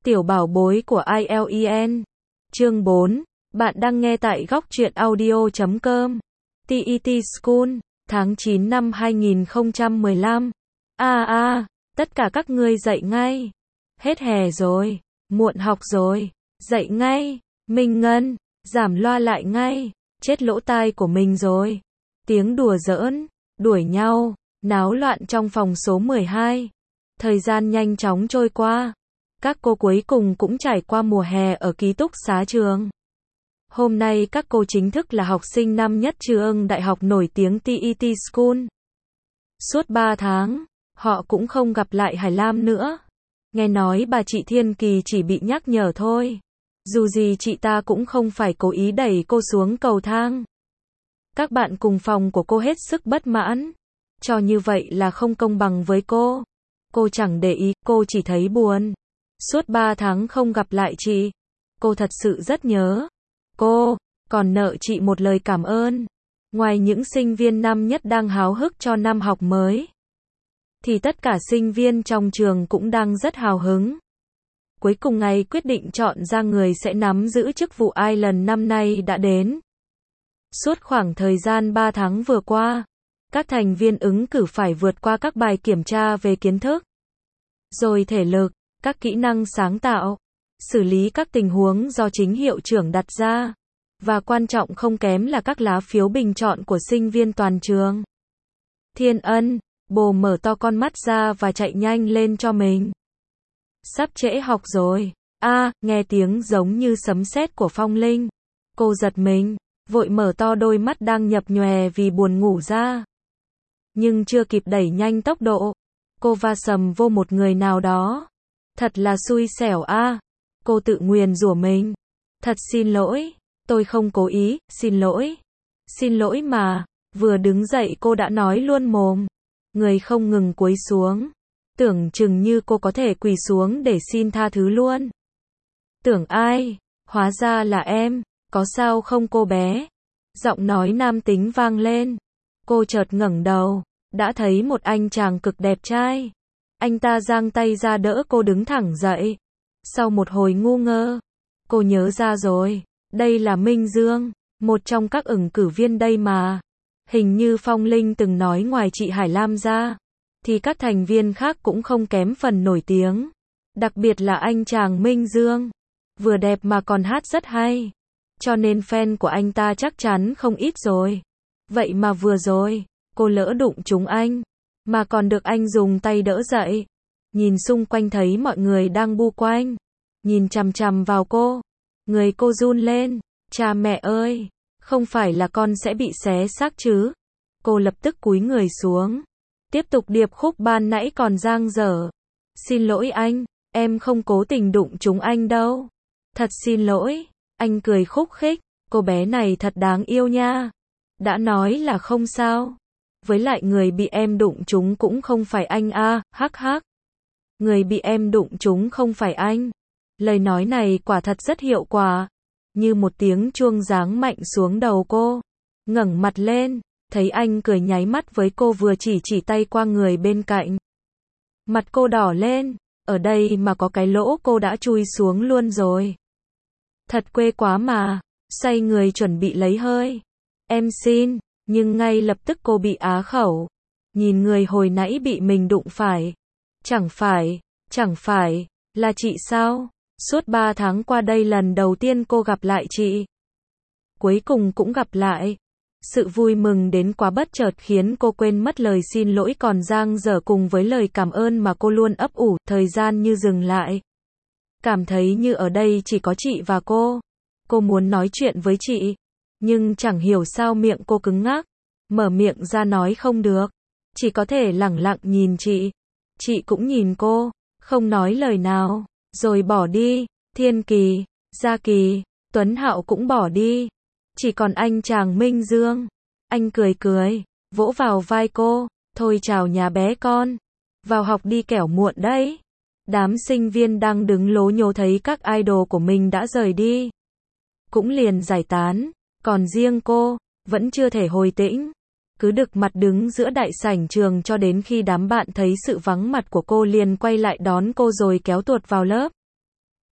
Tiểu bảo bối của IELTS. Chương 4. Bạn đang nghe tại góc truyện audio.com. TET School, tháng 9 năm 2015. Tất cả các ngươi dậy ngay. Hết hè rồi, muộn học rồi. Dậy ngay. Minh Ngân, giảm loa lại ngay. Chết lỗ tai của mình rồi. Tiếng đùa giỡn, đuổi nhau, náo loạn trong phòng số 12. Thời gian nhanh chóng trôi qua. Các cô cuối cùng cũng trải qua mùa hè ở ký túc xá trường. Hôm nay các cô chính thức là học sinh năm nhất trường đại học nổi tiếng TET School. Suốt 3 tháng, họ cũng không gặp lại Hải Lam nữa. Nghe nói bà chị Thiên Kỳ chỉ bị nhắc nhở thôi. Dù gì chị ta cũng không phải cố ý đẩy cô xuống cầu thang. Các bạn cùng phòng của cô hết sức bất mãn. Cho như vậy là không công bằng với cô. Cô chẳng để ý, cô chỉ thấy buồn. Suốt 3 tháng không gặp lại chị. Cô thật sự rất nhớ. Cô còn nợ chị một lời cảm ơn. Ngoài những sinh viên năm nhất đang háo hức cho năm học mới, thì tất cả sinh viên trong trường cũng đang rất hào hứng. Cuối cùng ngày quyết định chọn ra người sẽ nắm giữ chức vụ Island năm nay đã đến. Suốt khoảng thời gian 3 tháng vừa qua, các thành viên ứng cử phải vượt qua các bài kiểm tra về kiến thức, rồi thể lực, các kỹ năng sáng tạo, xử lý các tình huống do chính hiệu trưởng đặt ra, và quan trọng không kém là các lá phiếu bình chọn của sinh viên toàn trường. Thiên Ân, bồ mở to con mắt ra và chạy nhanh lên cho mình. Sắp trễ học rồi. Nghe tiếng giống như sấm sét của Phong Linh. Cô giật mình, vội mở to đôi mắt đang nhập nhòe vì buồn ngủ ra. Nhưng chưa kịp đẩy nhanh tốc độ, cô va sầm vô một người nào đó. Thật là xui xẻo Cô tự nguyền rủa mình. Thật xin lỗi, tôi không cố ý, xin lỗi. Xin lỗi mà. Vừa đứng dậy cô đã nói luôn mồm. Người không ngừng cúi xuống. Tưởng chừng như cô có thể quỳ xuống để xin tha thứ luôn. Tưởng ai? Hóa ra là em. Có sao không cô bé? Giọng nói nam tính vang lên. Cô chợt ngẩng đầu, đã thấy một anh chàng cực đẹp trai. Anh ta giang tay ra đỡ cô đứng thẳng dậy. Sau một hồi ngu ngơ, cô nhớ ra rồi. Đây là Minh Dương, một trong các ứng cử viên đây mà. Hình như Phong Linh từng nói ngoài chị Hải Lam ra, thì các thành viên khác cũng không kém phần nổi tiếng. Đặc biệt là anh chàng Minh Dương. Vừa đẹp mà còn hát rất hay. Cho nên fan của anh ta chắc chắn không ít rồi. Vậy mà vừa rồi, cô lỡ đụng trúng anh, mà còn được anh dùng tay đỡ dậy. Nhìn xung quanh thấy mọi người đang bu quanh, nhìn chằm chằm vào cô. Người cô run lên. Cha mẹ ơi, không phải là con sẽ bị xé xác chứ? Cô lập tức cúi người xuống, tiếp tục điệp khúc ban nãy còn dang dở. Xin lỗi anh, em không cố tình đụng trúng anh đâu. Thật xin lỗi. Anh cười khúc khích. Cô bé này thật đáng yêu nha. Đã nói là không sao. Với lại người bị em đụng trúng cũng không phải anh hắc hắc. Người bị em đụng trúng không phải anh. Lời nói này quả thật rất hiệu quả. Như một tiếng chuông giáng mạnh xuống đầu cô. Ngẩng mặt lên, thấy anh cười nháy mắt với cô vừa chỉ tay qua người bên cạnh. Mặt cô đỏ lên, ở đây mà có cái lỗ cô đã chui xuống luôn rồi. Thật quê quá mà. Xoay người chuẩn bị lấy hơi. Em xin, nhưng ngay lập tức cô bị á khẩu. Nhìn người hồi nãy bị mình đụng phải. Chẳng phải, là chị sao? Suốt 3 tháng qua đây lần đầu tiên cô gặp lại chị. Cuối cùng cũng gặp lại. Sự vui mừng đến quá bất chợt khiến cô quên mất lời xin lỗi còn dang dở cùng với lời cảm ơn mà cô luôn ấp ủ. Thời gian như dừng lại. Cảm thấy như ở đây chỉ có chị và cô. Cô muốn nói chuyện với chị, nhưng chẳng hiểu sao miệng cô cứng ngắc. Mở miệng ra nói không được. Chỉ có thể lẳng lặng nhìn chị. Chị cũng nhìn cô, không nói lời nào. Rồi bỏ đi. Thiên Kỳ, Gia Kỳ, Tuấn Hạo cũng bỏ đi. Chỉ còn anh chàng Minh Dương. Anh cười, vỗ vào vai cô. Thôi chào nhà bé con. Vào học đi kẻo muộn đấy. Đám sinh viên đang đứng lố nhố thấy các idol của mình đã rời đi, cũng liền giải tán. Còn riêng cô, vẫn chưa thể hồi tĩnh. Cứ đực mặt đứng giữa đại sảnh trường cho đến khi đám bạn thấy sự vắng mặt của cô liền quay lại đón cô rồi kéo tuột vào lớp.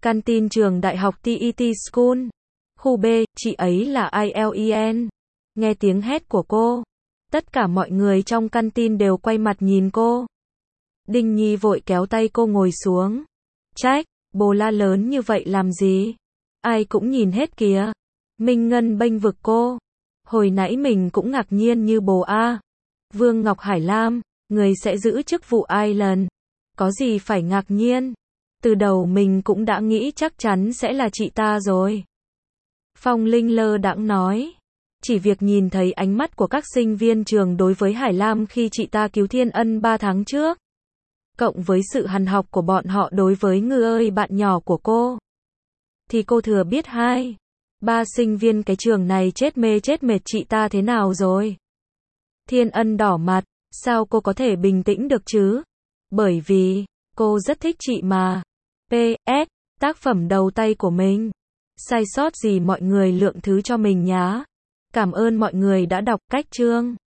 Canteen trường đại học TET School. Khu B, chị ấy là ILEN. Nghe tiếng hét của cô. Tất cả mọi người trong canteen đều quay mặt nhìn cô. Đinh Nhi vội kéo tay cô ngồi xuống. Trách, bồ la lớn như vậy làm gì? Ai cũng nhìn hết kìa. Minh Ngân bênh vực cô. Hồi nãy mình cũng ngạc nhiên như bồ a. Vương Ngọc Hải Lam, người sẽ giữ chức vụ Island. Có gì phải ngạc nhiên? Từ đầu mình cũng đã nghĩ chắc chắn sẽ là chị ta rồi. Phong Linh lơ đãng nói. Chỉ việc nhìn thấy ánh mắt của các sinh viên trường đối với Hải Lam khi chị ta cứu Thiên Ân 3 tháng trước, cộng với sự hằn học của bọn họ đối với Ngư ơi bạn nhỏ của cô, thì cô thừa biết 2-3 sinh viên cái trường này chết mê chết mệt chị ta thế nào rồi. Thiên Ân đỏ mặt, sao cô có thể bình tĩnh được chứ? Bởi vì, cô rất thích chị mà. PS, tác phẩm đầu tay của mình. Sai sót gì mọi người lượng thứ cho mình nhá. Cảm ơn mọi người đã đọc cách chương.